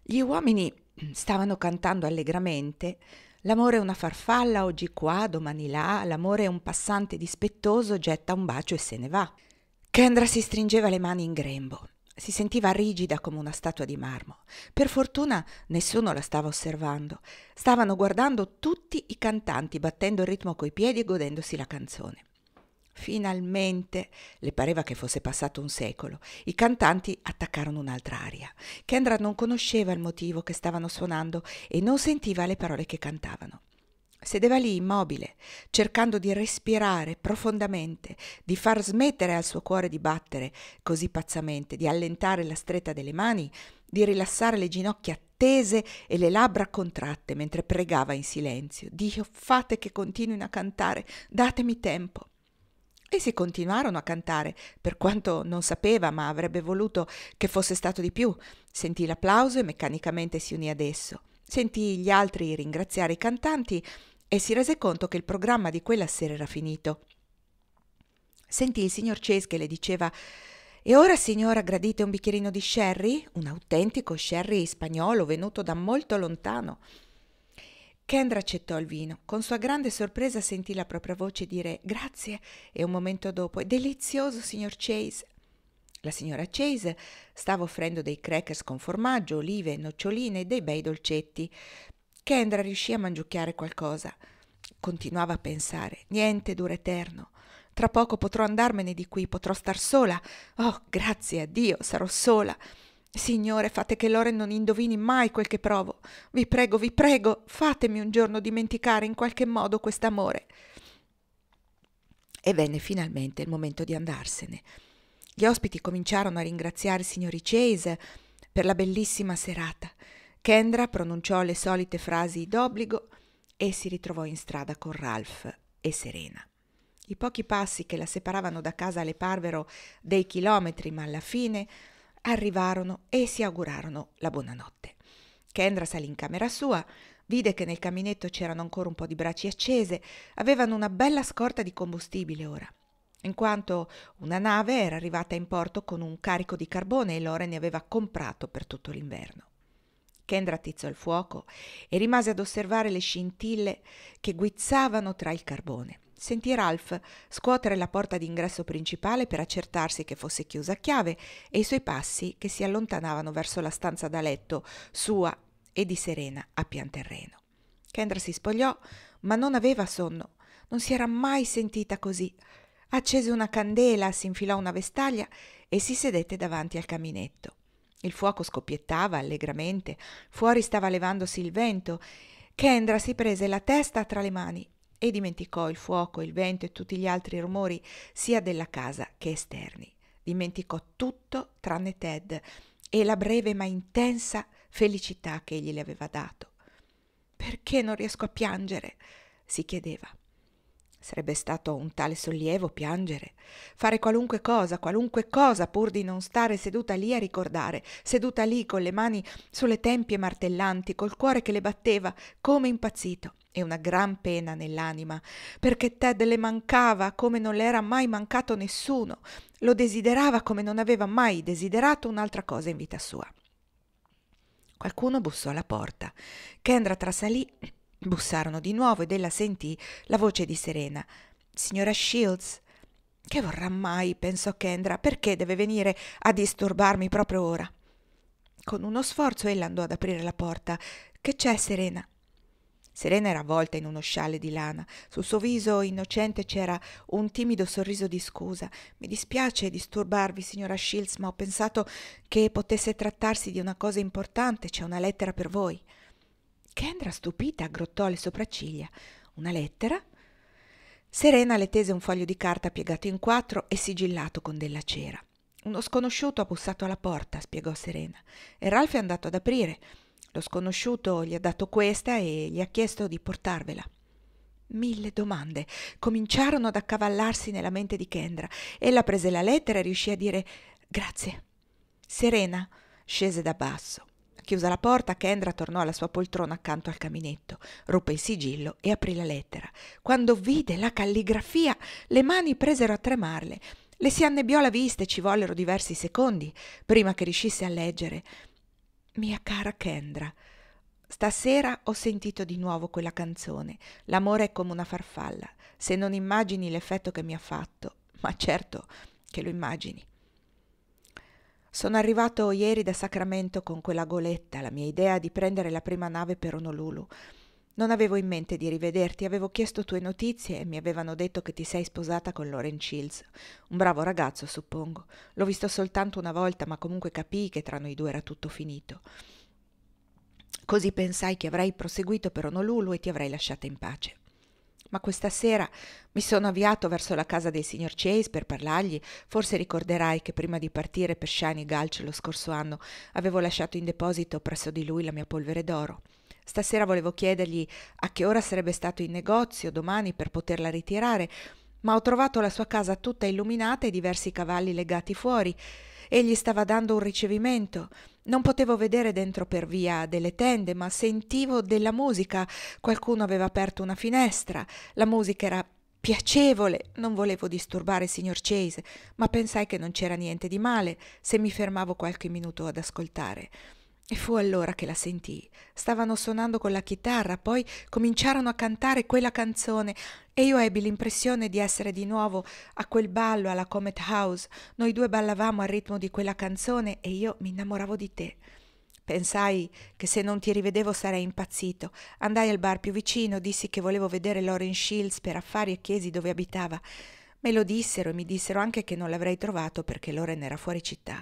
Gli uomini stavano cantando allegramente: l'amore è una farfalla, oggi qua, domani là, l'amore è un passante dispettoso, getta un bacio e se ne va. Kendra si stringeva le mani in grembo. Si sentiva rigida come una statua di marmo. Per fortuna nessuno la stava osservando. Stavano guardando tutti i cantanti, battendo il ritmo coi piedi e godendosi la canzone. Finalmente, le pareva che fosse passato un secolo, i cantanti attaccarono un'altra aria. Kendra non conosceva il motivo che stavano suonando e non sentiva le parole che cantavano. Sedeva lì immobile, cercando di respirare profondamente, di far smettere al suo cuore di battere così pazzamente, di allentare la stretta delle mani, di rilassare le ginocchia tese e le labbra contratte mentre pregava in silenzio: Dio, fate che continuino a cantare, datemi tempo. E si continuarono a cantare, per quanto non sapeva, ma avrebbe voluto che fosse stato di più. Sentì l'applauso e meccanicamente si unì ad esso. Sentì gli altri ringraziare i cantanti e si rese conto che il programma di quella sera era finito. Sentì il signor Chase che le diceva: «E ora, signora, gradite un bicchierino di sherry? Un autentico sherry spagnolo venuto da molto lontano». Kendra accettò il vino. Con sua grande sorpresa sentì la propria voce dire «Grazie» e un momento dopo «È delizioso, signor Chase». La signora Chase stava offrendo dei crackers con formaggio, olive, noccioline e dei bei dolcetti. Kendra riuscì a mangiucchiare qualcosa. Continuava a pensare: niente dura eterno. Tra poco potrò andarmene di qui, potrò star sola. Oh, grazie a Dio, sarò sola. Signore, fate che Loren non indovini mai quel che provo. Vi prego, fatemi un giorno dimenticare in qualche modo quest'amore. E venne finalmente il momento di andarsene. Gli ospiti cominciarono a ringraziare i signori Chase per la bellissima serata. Kendra pronunciò le solite frasi d'obbligo e si ritrovò in strada con Ralph e Serena. I pochi passi che la separavano da casa le parvero dei chilometri, ma alla fine arrivarono e si augurarono la buonanotte. Kendra salì in camera sua, vide che nel caminetto c'erano ancora un po' di braci accese, avevano una bella scorta di combustibile ora, in quanto una nave era arrivata in porto con un carico di carbone e Loren ne aveva comprato per tutto l'inverno. Kendra attizzò il fuoco e rimase ad osservare le scintille che guizzavano tra il carbone. Sentì Ralph scuotere la porta d'ingresso principale per accertarsi che fosse chiusa a chiave e i suoi passi che si allontanavano verso la stanza da letto sua e di Serena a pian terreno. Kendra si spogliò, ma non aveva sonno. Non si era mai sentita così. Accese una candela, si infilò una vestaglia e si sedette davanti al caminetto. Il fuoco scoppiettava allegramente, fuori stava levandosi il vento. Kendra si prese la testa tra le mani e dimenticò il fuoco, il vento e tutti gli altri rumori sia della casa che esterni. Dimenticò tutto tranne Ted e la breve ma intensa felicità che egli le aveva dato. «Perché non riesco a piangere?» si chiedeva. Sarebbe stato un tale sollievo piangere, fare qualunque cosa pur di non stare seduta lì a ricordare, seduta lì con le mani sulle tempie martellanti, col cuore che le batteva come impazzito e una gran pena nell'anima, perché Ted le mancava come non le era mai mancato nessuno, lo desiderava come non aveva mai desiderato un'altra cosa in vita sua. Qualcuno bussò alla porta. Kendra trasalì. Bussarono di nuovo ed ella sentì la voce di Serena. «Signora Shields?» «Che vorrà mai?» pensò Kendra. «Perché deve venire a disturbarmi proprio ora?» Con uno sforzo ella andò ad aprire la porta. «Che c'è, Serena?» Serena era avvolta in uno scialle di lana. Sul suo viso innocente c'era un timido sorriso di scusa. «Mi dispiace disturbarvi, signora Shields, ma ho pensato che potesse trattarsi di una cosa importante. C'è una lettera per voi». Kendra, stupita, aggrottò le sopracciglia. «Una lettera?» Serena le tese un foglio di carta piegato in quattro e sigillato con della cera. «Uno sconosciuto ha bussato alla porta», spiegò Serena, «e Ralph è andato ad aprire. Lo sconosciuto gli ha dato questa e gli ha chiesto di portarvela». 1000 domande cominciarono ad accavallarsi nella mente di Kendra. Ella prese la lettera e riuscì a dire «Grazie». Serena scese da basso. Chiusa la porta, Kendra tornò alla sua poltrona accanto al caminetto, ruppe il sigillo e aprì la lettera. Quando vide la calligrafia, le mani presero a tremarle. Le si annebbiò la vista e ci vollero diversi secondi prima che riuscisse a leggere. Mia cara Kendra, stasera ho sentito di nuovo quella canzone. L'amore è come una farfalla. Se non immagini l'effetto che mi ha fatto, ma certo che lo immagini. Sono arrivato ieri da Sacramento con quella goletta, la mia idea di prendere la prima nave per Honolulu. Non avevo in mente di rivederti, avevo chiesto tue notizie e mi avevano detto che ti sei sposata con Lauren Shields. Un bravo ragazzo, suppongo. L'ho visto soltanto una volta, ma comunque capii che tra noi due era tutto finito. Così pensai che avrei proseguito per Honolulu e ti avrei lasciata in pace. Ma questa sera mi sono avviato verso la casa del signor Chase per parlargli. Forse ricorderai che prima di partire per Shiny Gulch lo scorso anno avevo lasciato in deposito presso di lui la mia polvere d'oro. Stasera volevo chiedergli a che ora sarebbe stato in negozio domani per poterla ritirare, ma ho trovato la sua casa tutta illuminata e diversi cavalli legati fuori. Egli stava dando un ricevimento. Non potevo vedere dentro per via delle tende, ma sentivo della musica. Qualcuno aveva aperto una finestra. La musica era piacevole. Non volevo disturbare il signor Chase, ma pensai che non c'era niente di male se mi fermavo qualche minuto ad ascoltare. E fu allora che la sentii. Stavano suonando con la chitarra, poi cominciarono a cantare quella canzone e io ebbi l'impressione di essere di nuovo a quel ballo alla Comet House. Noi due ballavamo al ritmo di quella canzone e io mi innamoravo di te. Pensai che se non ti rivedevo sarei impazzito. Andai al bar più vicino, dissi che volevo vedere Lauren Shields per affari e chiesi dove abitava. Me lo dissero e mi dissero anche che non l'avrei trovato perché Lauren era fuori città.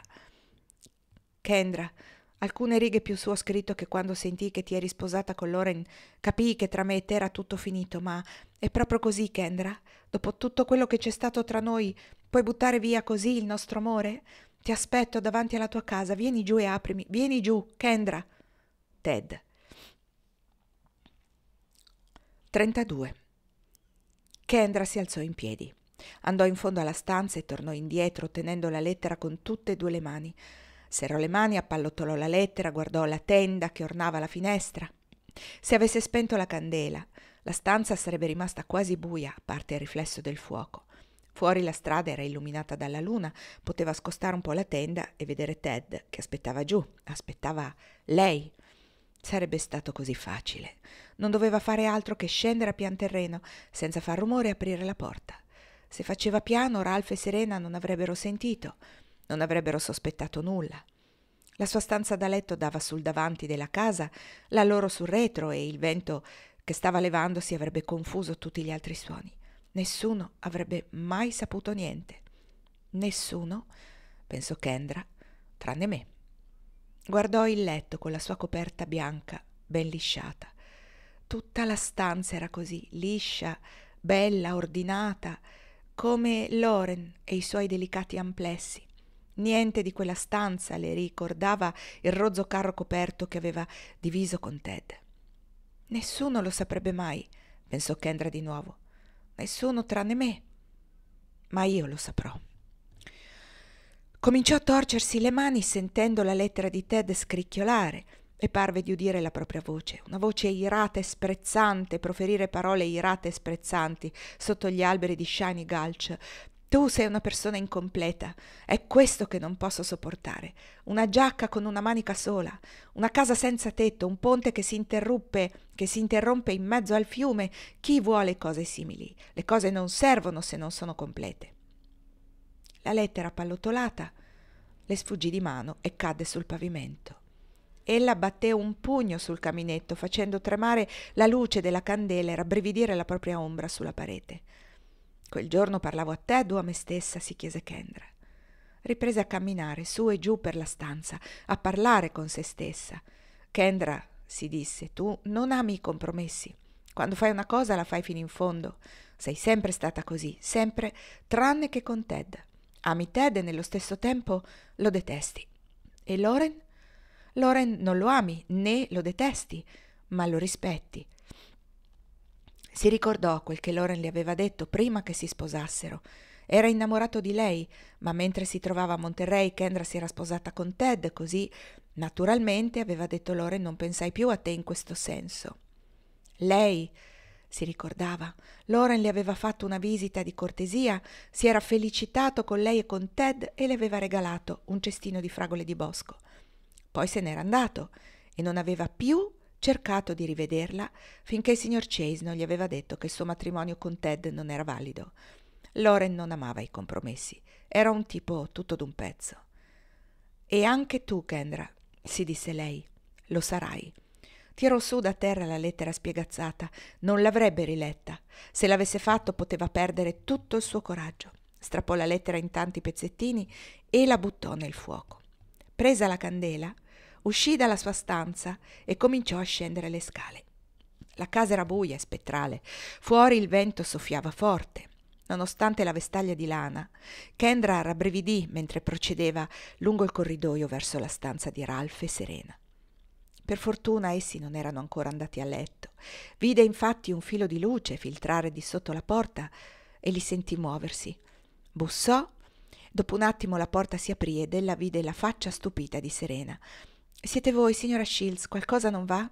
Kendra, alcune righe più su ho scritto che quando sentii che ti eri sposata con Lauren capii che tra me e te era tutto finito, ma è proprio così, Kendra? Dopo tutto quello che c'è stato tra noi, puoi buttare via così il nostro amore? Ti aspetto davanti alla tua casa, vieni giù e aprimi, vieni giù, Kendra. Ted. 32. Kendra si alzò in piedi. Andò in fondo alla stanza e tornò indietro tenendo la lettera con tutte e due le mani. Serrò le mani, appallottolò la lettera, guardò la tenda che ornava la finestra. Se avesse spento la candela, la stanza sarebbe rimasta quasi buia, a parte il riflesso del fuoco. Fuori la strada era illuminata dalla luna, poteva scostare un po' la tenda e vedere Ted che aspettava giù, aspettava lei. Sarebbe stato così facile. Non doveva fare altro che scendere a pian terreno, senza far rumore e aprire la porta. Se faceva piano, Ralph e Serena non avrebbero sentito. Non avrebbero sospettato nulla. La sua stanza da letto dava sul davanti della casa, la loro sul retro e il vento che stava levandosi avrebbe confuso tutti gli altri suoni. Nessuno avrebbe mai saputo niente. Nessuno, pensò Kendra, tranne me. Guardò il letto con la sua coperta bianca, ben lisciata. Tutta la stanza era così, liscia, bella, ordinata, come Lauren e i suoi delicati amplessi. Niente di quella stanza le ricordava il rozzo carro coperto che aveva diviso con Ted. Nessuno lo saprebbe mai, pensò Kendra di nuovo. Nessuno tranne me. Ma io lo saprò. Cominciò a torcersi le mani sentendo la lettera di Ted scricchiolare e parve di udire la propria voce, una voce irata e sprezzante, proferire parole irate e sprezzanti sotto gli alberi di Shiny Gulch. Tu sei una persona incompleta, è questo che non posso sopportare. Una giacca con una manica sola, una casa senza tetto, un ponte che si interrompe in mezzo al fiume. Chi vuole cose simili? Le cose non servono se non sono complete. La lettera pallottolata le sfuggì di mano e cadde sul pavimento. Ella batté un pugno sul caminetto, facendo tremare la luce della candela e rabbrividire la propria ombra sulla parete. Quel giorno parlavo a Ted o a me stessa, si chiese Kendra. Riprese a camminare su e giù per la stanza, a parlare con se stessa. Kendra, si disse, tu non ami i compromessi. Quando fai una cosa la fai fino in fondo. Sei sempre stata così, sempre, tranne che con Ted. Ami Ted e nello stesso tempo lo detesti. E Lauren? Lauren non lo ami, né lo detesti, ma lo rispetti. Si ricordò quel che Lauren le aveva detto prima che si sposassero. Era innamorato di lei, ma mentre si trovava a Monterey Kendra si era sposata con Ted, così naturalmente aveva detto Lauren non pensai più a te in questo senso. Lei, si ricordava, Lauren le aveva fatto una visita di cortesia, si era felicitato con lei e con Ted e le aveva regalato un cestino di fragole di bosco. Poi se n'era andato e non aveva più cercato di rivederla finché il signor Chase non gli aveva detto che il suo matrimonio con Ted non era valido. Loren non amava i compromessi, era un tipo tutto d'un pezzo. E anche tu, Kendra, si disse lei, lo sarai. Tirò su da terra la lettera spiegazzata, non l'avrebbe riletta. Se l'avesse fatto poteva perdere tutto il suo coraggio. Strappò la lettera in tanti pezzettini e la buttò nel fuoco. Presa la candela, uscì dalla sua stanza e cominciò a scendere le scale. La casa era buia e spettrale. Fuori il vento soffiava forte. Nonostante la vestaglia di lana, Kendra rabbrividì mentre procedeva lungo il corridoio verso la stanza di Ralph e Serena. Per fortuna essi non erano ancora andati a letto. Vide infatti un filo di luce filtrare di sotto la porta e li sentì muoversi. Bussò. Dopo un attimo la porta si aprì ed ella vide la faccia stupita di Serena. «Siete voi, signora Shields? Qualcosa non va?»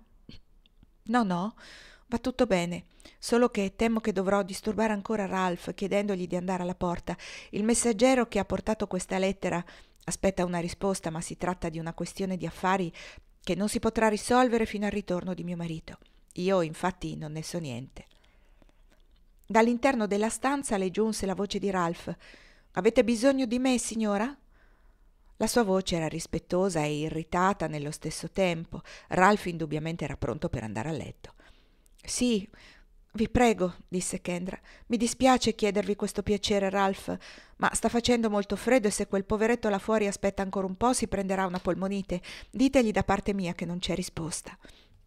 No, va tutto bene, solo che temo che dovrò disturbare ancora Ralph chiedendogli di andare alla porta. Il messaggero che ha portato questa lettera aspetta una risposta, ma si tratta di una questione di affari che non si potrà risolvere fino al ritorno di mio marito. Io, infatti, non ne so niente». Dall'interno della stanza le giunse la voce di Ralph. «Avete bisogno di me, signora?» La sua voce era rispettosa e irritata nello stesso tempo. Ralph indubbiamente era pronto per andare a letto. «Sì, vi prego», disse Kendra. «Mi dispiace chiedervi questo piacere, Ralph, ma sta facendo molto freddo e se quel poveretto là fuori aspetta ancora un po' si prenderà una polmonite. Ditegli da parte mia che non c'è risposta».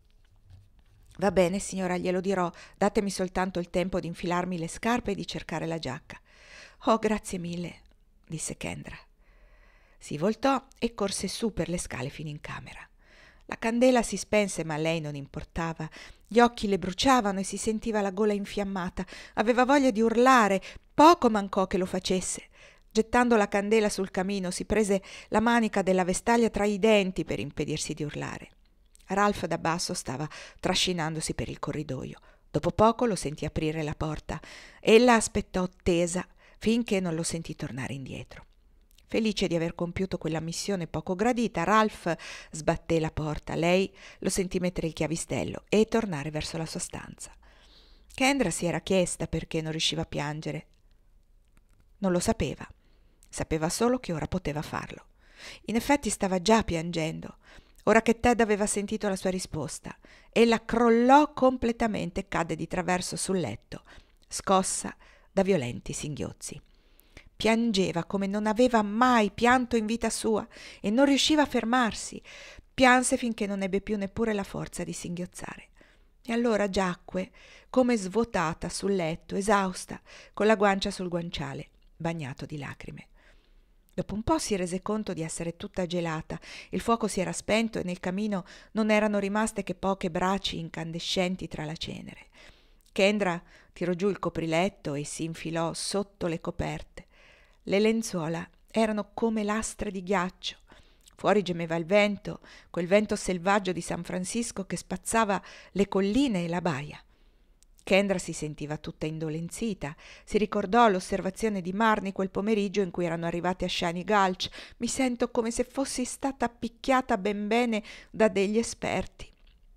«Va bene, signora, glielo dirò. Datemi soltanto il tempo di infilarmi le scarpe e di cercare la giacca». «Oh, grazie mille», disse Kendra. Si voltò e corse su per le scale fino in camera. La candela si spense, ma a lei non importava. Gli occhi le bruciavano e si sentiva la gola infiammata. Aveva voglia di urlare. Poco mancò che lo facesse. Gettando la candela sul camino, si prese la manica della vestaglia tra i denti per impedirsi di urlare. Ralph da basso stava trascinandosi per il corridoio. Dopo poco lo sentì aprire la porta. Ella aspettò tesa finché non lo sentì tornare indietro. Felice di aver compiuto quella missione poco gradita, Ralph sbatté la porta. Lei lo sentì mettere il chiavistello e tornare verso la sua stanza. Kendra si era chiesta perché non riusciva a piangere. Non lo sapeva. Sapeva solo che ora poteva farlo. In effetti stava già piangendo. Ora che Ted aveva sentito la sua risposta, ella crollò completamente e cadde di traverso sul letto, scossa da violenti singhiozzi. Piangeva come non aveva mai pianto in vita sua e non riusciva a fermarsi. Pianse finché non ebbe più neppure la forza di singhiozzare. E allora giacque, come svuotata sul letto, esausta, con la guancia sul guanciale, bagnato di lacrime. Dopo un po' si rese conto di essere tutta gelata. Il fuoco si era spento e nel camino non erano rimaste che poche braci incandescenti tra la cenere. Kendra tirò giù il copriletto e si infilò sotto le coperte. Le lenzuola erano come lastre di ghiaccio. Fuori gemeva il vento, quel vento selvaggio di San Francisco che spazzava le colline e la baia. Kendra si sentiva tutta indolenzita. Si ricordò l'osservazione di Marnie quel pomeriggio in cui erano arrivati a Shiny Gulch. «Mi sento come se fossi stata picchiata ben bene da degli esperti».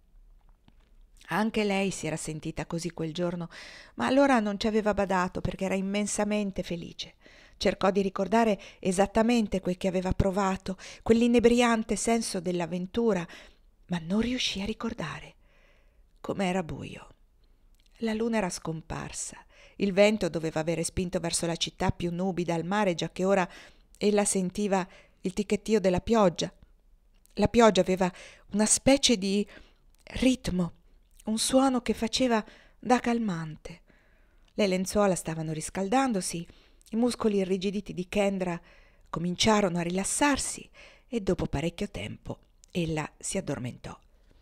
Anche lei si era sentita così quel giorno, ma allora non ci aveva badato perché era immensamente felice. Cercò di ricordare esattamente quel che aveva provato, quell'inebriante senso dell'avventura, ma non riuscì a ricordare. Com'era buio. La luna era scomparsa. Il vento doveva avere spinto verso la città più nubida al mare, giacché ora ella sentiva il ticchettio della pioggia. La pioggia aveva una specie di ritmo, un suono che faceva da calmante. Le lenzuola stavano riscaldandosi, i muscoli irrigiditi di Kendra cominciarono a rilassarsi e dopo parecchio tempo ella si addormentò.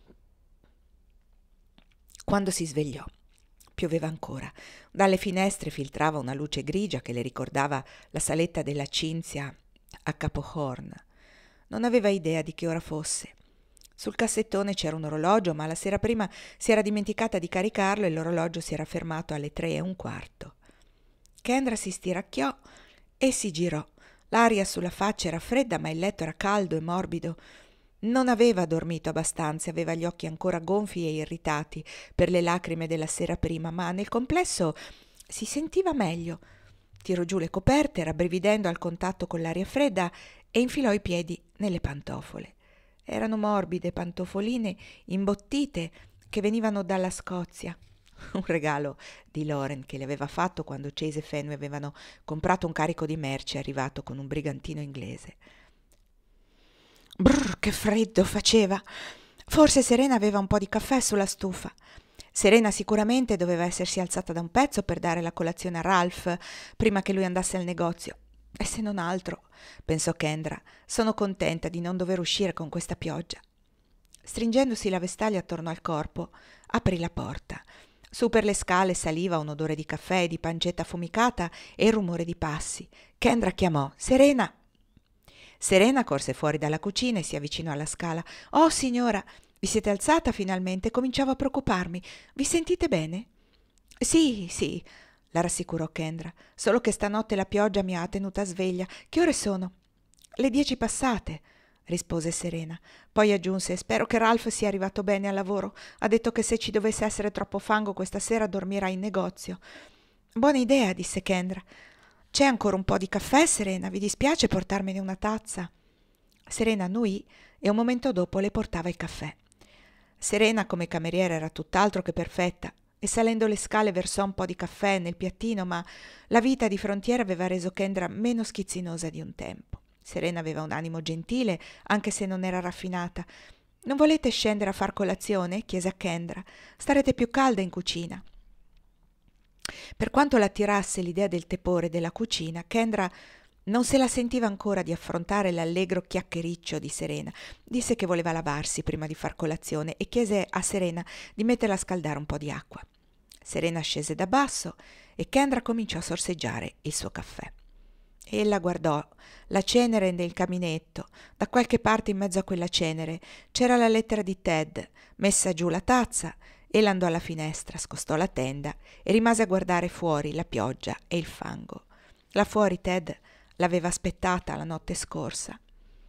Quando si svegliò, pioveva ancora. Dalle finestre filtrava una luce grigia che le ricordava la saletta della Cinzia a Capo Horn. Non aveva idea di che ora fosse. Sul cassettone c'era un orologio, ma la sera prima si era dimenticata di caricarlo e l'orologio si era fermato alle 3:15. Kendra si stiracchiò e si girò. L'aria sulla faccia era fredda, ma il letto era caldo e morbido. Non aveva dormito abbastanza, aveva gli occhi ancora gonfi e irritati per le lacrime della sera prima, ma nel complesso si sentiva meglio. Tirò giù le coperte, rabbrividendo al contatto con l'aria fredda, e infilò i piedi nelle pantofole. Erano morbide pantofoline imbottite che venivano dalla Scozia. Un regalo di Lauren che le aveva fatto quando Chase e Fenway avevano comprato un carico di merce arrivato con un brigantino inglese. Brrr, che freddo faceva! Forse Serena aveva un po' di caffè sulla stufa. Serena sicuramente doveva essersi alzata da un pezzo per dare la colazione a Ralph prima che lui andasse al negozio. E se non altro, pensò Kendra, sono contenta di non dover uscire con questa pioggia. Stringendosi la vestaglia attorno al corpo, aprì la porta. Su per le scale saliva un odore di caffè e di pancetta affumicata e il rumore di passi. Kendra chiamò: «Serena!» Serena corse fuori dalla cucina e si avvicinò alla scala. «Oh, signora, vi siete alzata finalmente? Cominciavo a preoccuparmi. Vi sentite bene?» «Sì, sì», la rassicurò Kendra. «Solo che stanotte la pioggia mi ha tenuta sveglia. Che ore sono?» «Le 10 passate», rispose Serena. Poi aggiunse: «Spero che Ralph sia arrivato bene al lavoro. Ha detto che se ci dovesse essere troppo fango questa sera dormirà in negozio». «Buona idea», disse Kendra. «C'è ancora un po' di caffè, Serena? Vi dispiace portarmene una tazza?» Serena annuì e un momento dopo le portava il caffè. Serena come cameriera era tutt'altro che perfetta e salendo le scale versò un po' di caffè nel piattino, ma la vita di frontiera aveva reso Kendra meno schizzinosa di un tempo. Serena aveva un animo gentile, anche se non era raffinata. «Non volete scendere a far colazione?» chiese a Kendra. «Starete più calda in cucina». Per quanto l'attirasse l'idea del tepore della cucina, Kendra non se la sentiva ancora di affrontare l'allegro chiacchiericcio di Serena. Disse che voleva lavarsi prima di far colazione e chiese a Serena di metterla a scaldare un po' di acqua. Serena scese da basso e Kendra cominciò a sorseggiare il suo caffè. Ella guardò la cenere nel caminetto. Da qualche parte in mezzo a quella cenere c'era la lettera di Ted, messa giù la tazza. Ella andò alla finestra, scostò la tenda e rimase a guardare fuori la pioggia e il fango. Là fuori Ted l'aveva aspettata la notte scorsa.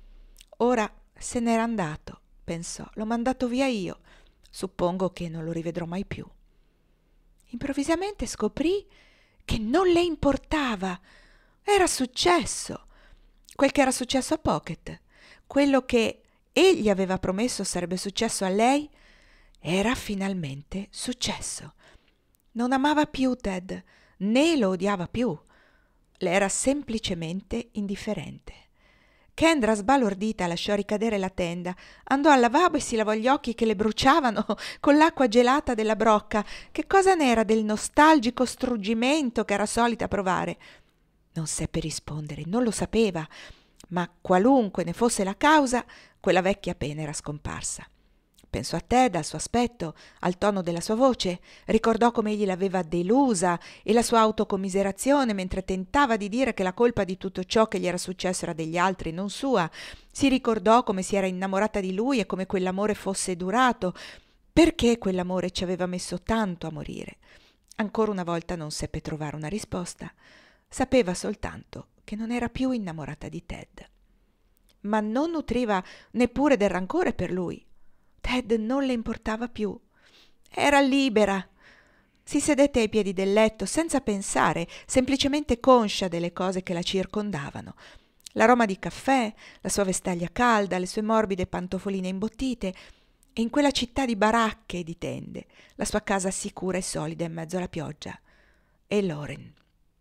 Ora se n'era andato, pensò. L'ho mandato via io. Suppongo che non lo rivedrò mai più. Improvvisamente scoprì che non le importava. Era successo. Quel che era successo a Pocket, quello che egli aveva promesso sarebbe successo a lei, era finalmente successo. Non amava più Ted, né lo odiava più. Le era semplicemente indifferente. Kendra, sbalordita, lasciò ricadere la tenda, andò al lavabo e si lavò gli occhi che le bruciavano con l'acqua gelata della brocca. Che cosa n'era del nostalgico struggimento che era solita provare? Non seppe rispondere, non lo sapeva, ma qualunque ne fosse la causa, quella vecchia pena era scomparsa. Pensò a Ted, al suo aspetto, al tono della sua voce, ricordò come egli l'aveva delusa e la sua autocommiserazione mentre tentava di dire che la colpa di tutto ciò che gli era successo era degli altri, non sua. Si ricordò come si era innamorata di lui e come quell'amore fosse durato, perché quell'amore ci aveva messo tanto a morire. Ancora una volta non seppe trovare una risposta. Sapeva soltanto che non era più innamorata di Ted. Ma non nutriva neppure del rancore per lui. Ted non le importava più. Era libera. Si sedette ai piedi del letto senza pensare, semplicemente conscia delle cose che la circondavano. L'aroma di caffè, la sua vestaglia calda, le sue morbide pantofoline imbottite, e in quella città di baracche e di tende, la sua casa sicura e solida in mezzo alla pioggia. E Lauren.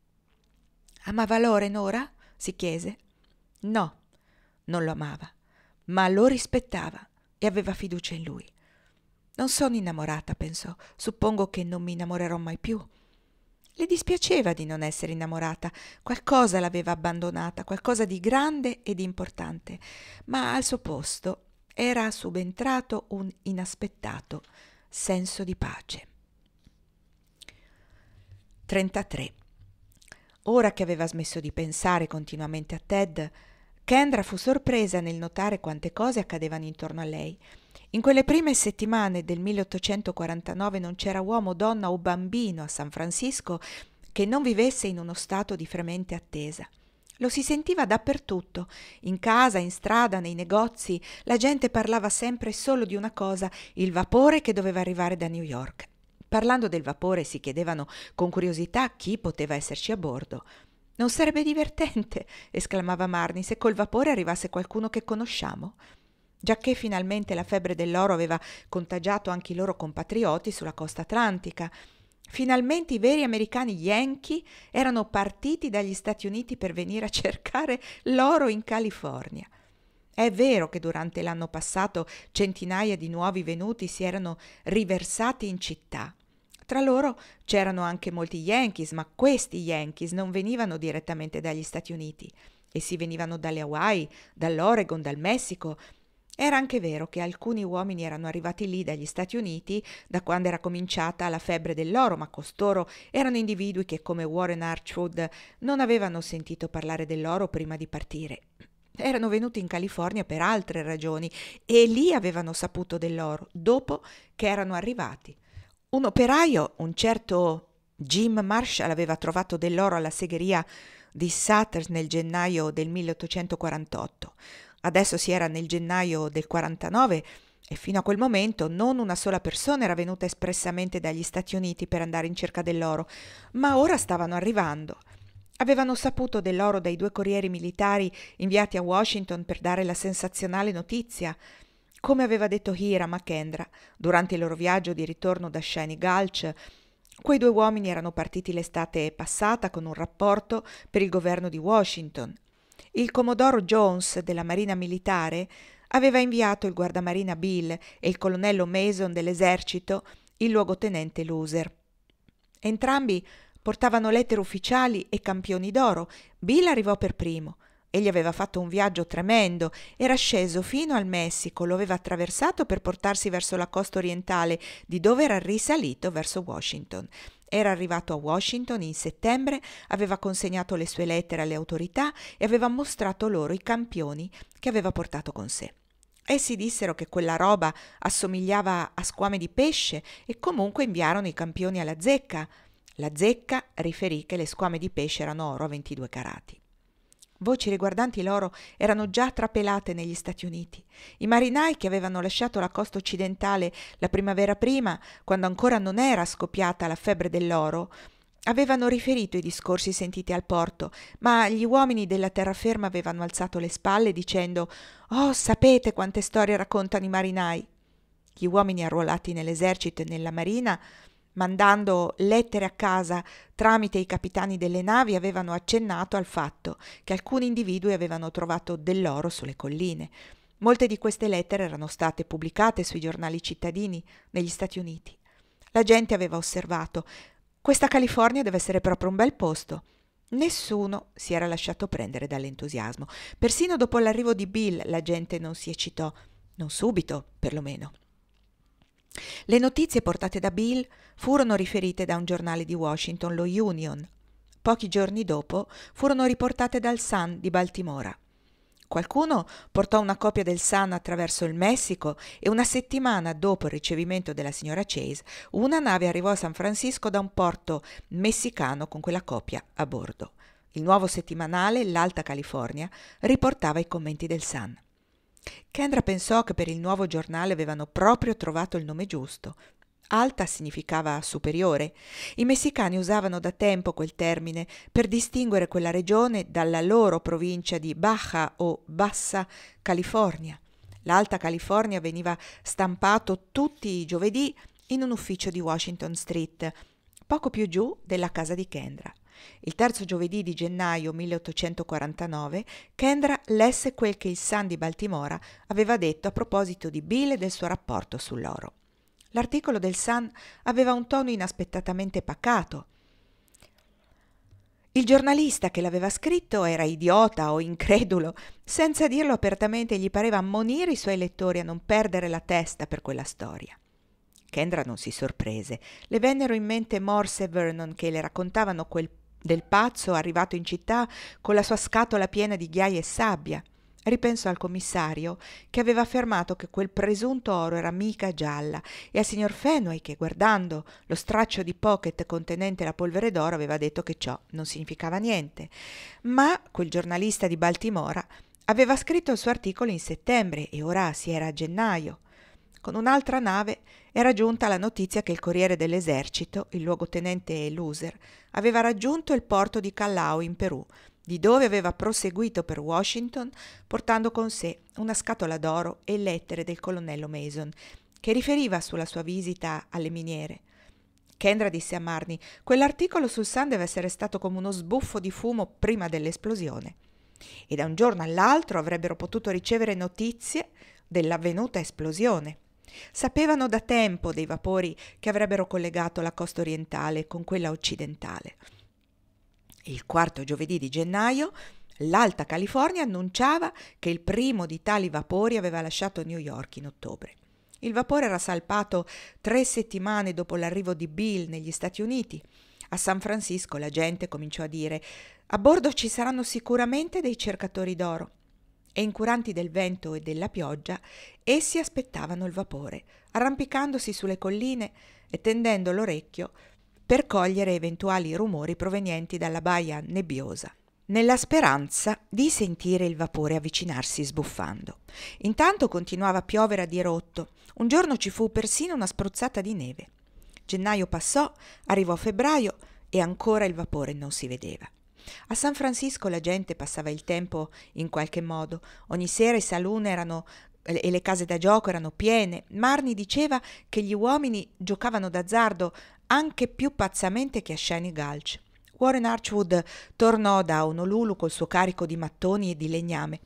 Amava Lauren ora? Si chiese. No, non lo amava, ma lo rispettava e aveva fiducia in lui. Non sono innamorata, pensò. Suppongo che non mi innamorerò mai più. Le dispiaceva di non essere innamorata. Qualcosa l'aveva abbandonata, qualcosa di grande e di importante, ma al suo posto era subentrato un inaspettato senso di pace. 33. Ora che aveva smesso di pensare continuamente a Ted, Kendra fu sorpresa nel notare quante cose accadevano intorno a lei. In quelle prime settimane del 1849 non c'era uomo, donna o bambino a San Francisco che non vivesse in uno stato di fremente attesa. Lo si sentiva dappertutto, in casa, in strada, nei negozi. La gente parlava sempre solo di una cosa, il vapore che doveva arrivare da New York. Parlando del vapore si chiedevano con curiosità chi poteva esserci a bordo. «Non sarebbe divertente», esclamava Marnie, «se col vapore arrivasse qualcuno che conosciamo?» Giacché finalmente la febbre dell'oro aveva contagiato anche i loro compatrioti sulla costa atlantica. Finalmente i veri americani Yankee erano partiti dagli Stati Uniti per venire a cercare l'oro in California. È vero che durante l'anno passato centinaia di nuovi venuti si erano riversati in città. Tra loro c'erano anche molti Yankees, ma questi Yankees non venivano direttamente dagli Stati Uniti. Essi venivano dalle Hawaii, dall'Oregon, dal Messico. Era anche vero che alcuni uomini erano arrivati lì dagli Stati Uniti da quando era cominciata la febbre dell'oro, ma costoro erano individui che, come Warren Archwood, non avevano sentito parlare dell'oro prima di partire. Erano venuti in California per altre ragioni e lì avevano saputo dell'oro, dopo che erano arrivati. Un operaio, un certo Jim Marshall, aveva trovato dell'oro alla segheria di Sutter's nel gennaio del 1848. Adesso si era nel gennaio del 49 e fino a quel momento non una sola persona era venuta espressamente dagli Stati Uniti per andare in cerca dell'oro, ma ora stavano arrivando. Avevano saputo dell'oro dai 2 corrieri militari inviati a Washington per dare la sensazionale notizia. Come aveva detto Hiram a Kendra durante il loro viaggio di ritorno da Shiny Gulch, quei 2 uomini erano partiti l'estate passata con un rapporto per il governo di Washington. Il commodoro Jones della Marina Militare aveva inviato il guardamarina Bill e il colonnello Mason dell'esercito il luogotenente Loser. Entrambi portavano lettere ufficiali e campioni d'oro. Bill arrivò per primo. Egli aveva fatto un viaggio tremendo, era sceso fino al Messico, lo aveva attraversato per portarsi verso la costa orientale, di dove era risalito verso Washington. Era arrivato a Washington in settembre, aveva consegnato le sue lettere alle autorità e aveva mostrato loro i campioni che aveva portato con sé. Essi dissero che quella roba assomigliava a squame di pesce e comunque inviarono i campioni alla zecca. La zecca riferì che le squame di pesce erano oro a 22 carati. Voci riguardanti l'oro erano già trapelate negli Stati Uniti. I marinai che avevano lasciato la costa occidentale la primavera prima, quando ancora non era scoppiata la febbre dell'oro, avevano riferito i discorsi sentiti al porto, ma gli uomini della terraferma avevano alzato le spalle dicendo «Oh, sapete quante storie raccontano i marinai!» Gli uomini arruolati nell'esercito e nella marina, mandando lettere a casa tramite i capitani delle navi, avevano accennato al fatto che alcuni individui avevano trovato dell'oro sulle colline. Molte di queste lettere erano state pubblicate sui giornali cittadini negli Stati Uniti. La gente aveva osservato: questa California deve essere proprio un bel posto. Nessuno si era lasciato prendere dall'entusiasmo. Persino dopo l'arrivo di Bill la gente non si eccitò, non subito perlomeno. Le notizie portate da Bill furono riferite da un giornale di Washington, lo Union. Pochi giorni dopo furono riportate dal Sun di Baltimora. Qualcuno portò una copia del Sun attraverso il Messico e una settimana dopo il ricevimento della signora Chase, una nave arrivò a San Francisco da un porto messicano con quella copia a bordo. Il nuovo settimanale, l'Alta California, riportava i commenti del Sun. Kendra pensò che per il nuovo giornale avevano proprio trovato il nome giusto. Alta significava superiore. I messicani usavano da tempo quel termine per distinguere quella regione dalla loro provincia di Baja o Bassa California. L'Alta California veniva stampato tutti i giovedì in un ufficio di Washington Street, poco più giù della casa di Kendra. Il terzo giovedì di gennaio 1849 Kendra lesse quel che il Sun di Baltimora aveva detto a proposito di Bill e del suo rapporto sull'oro. L'articolo del Sun aveva un tono inaspettatamente pacato. Il giornalista che l'aveva scritto era idiota o incredulo. Senza dirlo apertamente, gli pareva ammonire i suoi lettori a non perdere la testa per quella storia. Kendra non si sorprese. Le vennero in mente Morse e Vernon che le raccontavano del pazzo arrivato in città con la sua scatola piena di ghiaia e sabbia. Ripensò al commissario che aveva affermato che quel presunto oro era mica gialla e al signor Fenway che, guardando lo straccio di pocket contenente la polvere d'oro, aveva detto che ciò non significava niente. Ma quel giornalista di Baltimora aveva scritto il suo articolo in settembre e ora si era a gennaio. Con un'altra nave era giunta la notizia che il Corriere dell'Esercito, il luogotenente Loser, aveva raggiunto il porto di Callao in Perù, di dove aveva proseguito per Washington portando con sé una scatola d'oro e lettere del colonnello Mason, che riferiva sulla sua visita alle miniere. Kendra disse a Marnie: quell'articolo sul Sun deve essere stato come uno sbuffo di fumo prima dell'esplosione. E da un giorno all'altro avrebbero potuto ricevere notizie dell'avvenuta esplosione. Sapevano da tempo dei vapori che avrebbero collegato la costa orientale con quella occidentale. Il quarto giovedì di gennaio l'Alta California annunciava che il primo di tali vapori aveva lasciato New York in ottobre. Il vapore era salpato 3 settimane dopo l'arrivo di Bill negli Stati Uniti. A San Francisco la gente cominciò a dire: a bordo ci saranno sicuramente dei cercatori d'oro. E incuranti del vento e della pioggia, essi aspettavano il vapore, arrampicandosi sulle colline e tendendo l'orecchio per cogliere eventuali rumori provenienti dalla baia nebbiosa, nella speranza di sentire il vapore avvicinarsi sbuffando. Intanto continuava a piovere a dirotto. Un giorno ci fu persino una spruzzata di neve. Gennaio passò, arrivò febbraio e ancora il vapore non si vedeva. A San Francisco la gente passava il tempo in qualche modo. Ogni sera i saloon e le case da gioco erano piene. Marnie diceva che gli uomini giocavano d'azzardo anche più pazzamente che a Shiny Gulch. Warren Archwood tornò da Honolulu col suo carico di mattoni e di legname.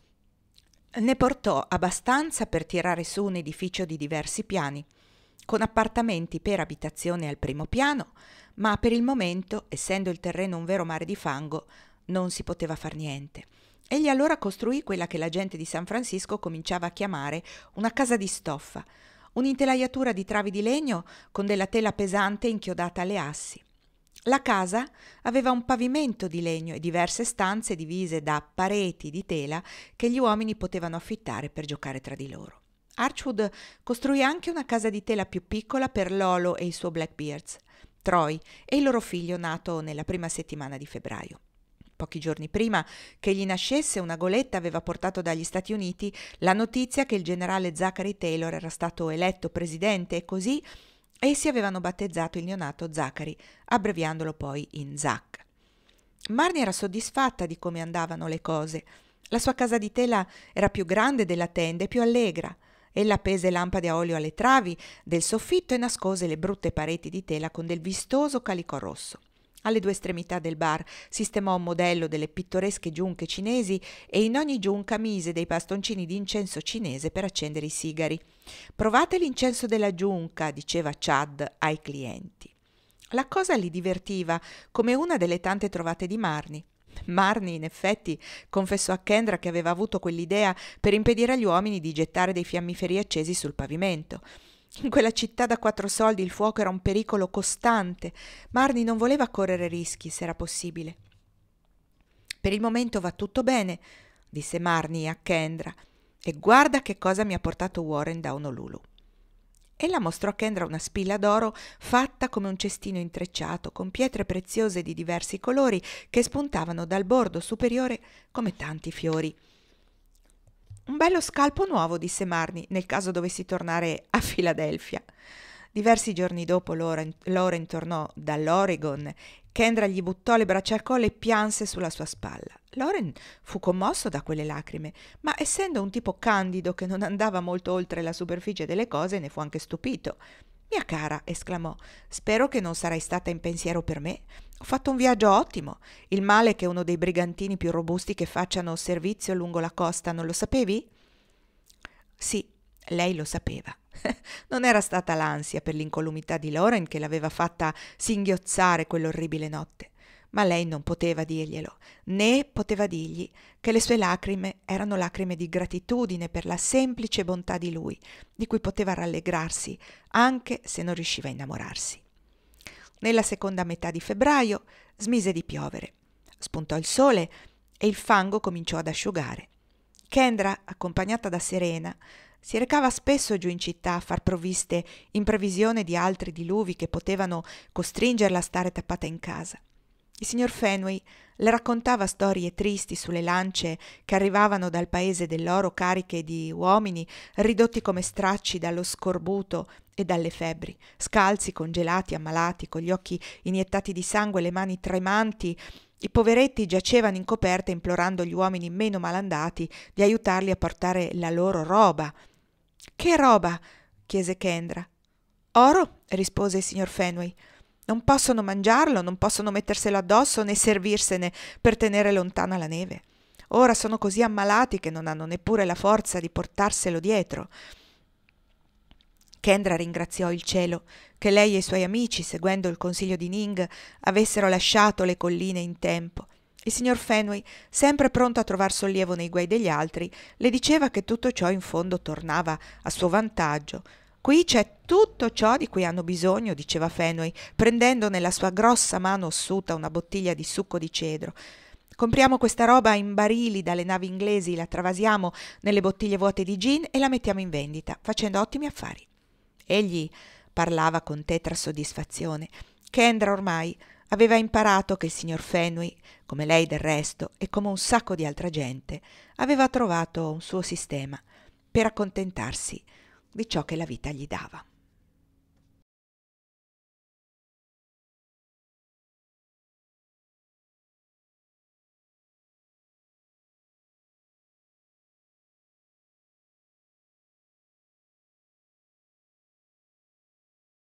Ne portò abbastanza per tirare su un edificio di diversi piani, con appartamenti per abitazione al primo piano, ma per il momento, essendo il terreno un vero mare di fango, non si poteva far niente. Egli allora costruì quella che la gente di San Francisco cominciava a chiamare una casa di stoffa, un'intelaiatura di travi di legno con della tela pesante inchiodata alle assi. La casa aveva un pavimento di legno e diverse stanze divise da pareti di tela che gli uomini potevano affittare per giocare tra di loro. Archwood costruì anche una casa di tela più piccola per Lolo e il suo Blackbeards, Troy e il loro figlio nato nella prima settimana di febbraio. Pochi giorni prima che egli nascesse, una goletta aveva portato dagli Stati Uniti la notizia che il generale Zachary Taylor era stato eletto presidente e così essi avevano battezzato il neonato Zachary, abbreviandolo poi in Zach. Marnie era soddisfatta di come andavano le cose. La sua casa di tela era più grande della tenda e più allegra. Ella appese lampade a olio alle travi del soffitto e nascose le brutte pareti di tela con del vistoso calico rosso. Alle 2 estremità del bar sistemò un modello delle pittoresche giunche cinesi e in ogni giunca mise dei bastoncini di incenso cinese per accendere i sigari. «Provate l'incenso della giunca», diceva Chad ai clienti. La cosa li divertiva, come una delle tante trovate di Marnie. Marnie, in effetti, confessò a Kendra che aveva avuto quell'idea per impedire agli uomini di gettare dei fiammiferi accesi sul pavimento. In quella città da 4 soldi il fuoco era un pericolo costante. Marnie non voleva correre rischi, se era possibile. «Per il momento va tutto bene», disse Marnie a Kendra, «e guarda che cosa mi ha portato Warren da Honolulu». Ella mostrò a Kendra una spilla d'oro fatta come un cestino intrecciato, con pietre preziose di diversi colori che spuntavano dal bordo superiore come tanti fiori. «Un bello scalpo nuovo», disse Marnie, «nel caso dovessi tornare a Filadelfia». Diversi giorni dopo Lauren tornò dall'Oregon. Kendra gli buttò le braccia al collo e pianse sulla sua spalla. Lauren fu commosso da quelle lacrime, ma essendo un tipo candido che non andava molto oltre la superficie delle cose, ne fu anche stupito. «Mia cara», esclamò, «spero che non sarai stata in pensiero per me. Ho fatto un viaggio ottimo. Il male è che uno dei brigantini più robusti che facciano servizio lungo la costa, non lo sapevi?» Sì, lei lo sapeva. Non era stata l'ansia per l'incolumità di Lauren che l'aveva fatta singhiozzare quell'orribile notte, ma lei non poteva dirglielo, né poteva dirgli che le sue lacrime erano lacrime di gratitudine per la semplice bontà di lui, di cui poteva rallegrarsi anche se non riusciva a innamorarsi. Nella seconda metà di febbraio smise di piovere, spuntò il sole e il fango cominciò ad asciugare. Kendra, accompagnata da Serena, si recava spesso giù in città a far provviste in previsione di altri diluvi che potevano costringerla a stare tappata in casa. Il signor Fenway le raccontava storie tristi sulle lance che arrivavano dal paese dell'oro cariche di uomini ridotti come stracci dallo scorbuto e dalle febbri, scalzi, congelati, ammalati, con gli occhi iniettati di sangue e le mani tremanti. I poveretti giacevano in coperta implorando gli uomini meno malandati di aiutarli a portare la loro roba. «Che roba?» chiese Kendra. «Oro», rispose il signor Fenway. «Non possono mangiarlo, non possono metterselo addosso né servirsene per tenere lontana la neve. Ora sono così ammalati che non hanno neppure la forza di portarselo dietro». Kendra ringraziò il cielo che lei e i suoi amici, seguendo il consiglio di Ning, avessero lasciato le colline in tempo. Il signor Fenway, sempre pronto a trovar sollievo nei guai degli altri, le diceva che tutto ciò in fondo tornava a suo vantaggio. «Qui c'è tutto ciò di cui hanno bisogno», diceva Fenway, prendendo nella sua grossa mano ossuta una bottiglia di succo di cedro. «Compriamo questa roba in barili dalle navi inglesi, la travasiamo nelle bottiglie vuote di gin e la mettiamo in vendita, facendo ottimi affari». Egli parlava con tetra soddisfazione. Kendra ormai aveva imparato che il signor Fenway, come lei del resto e come un sacco di altra gente, aveva trovato un suo sistema per accontentarsi di ciò che la vita gli dava.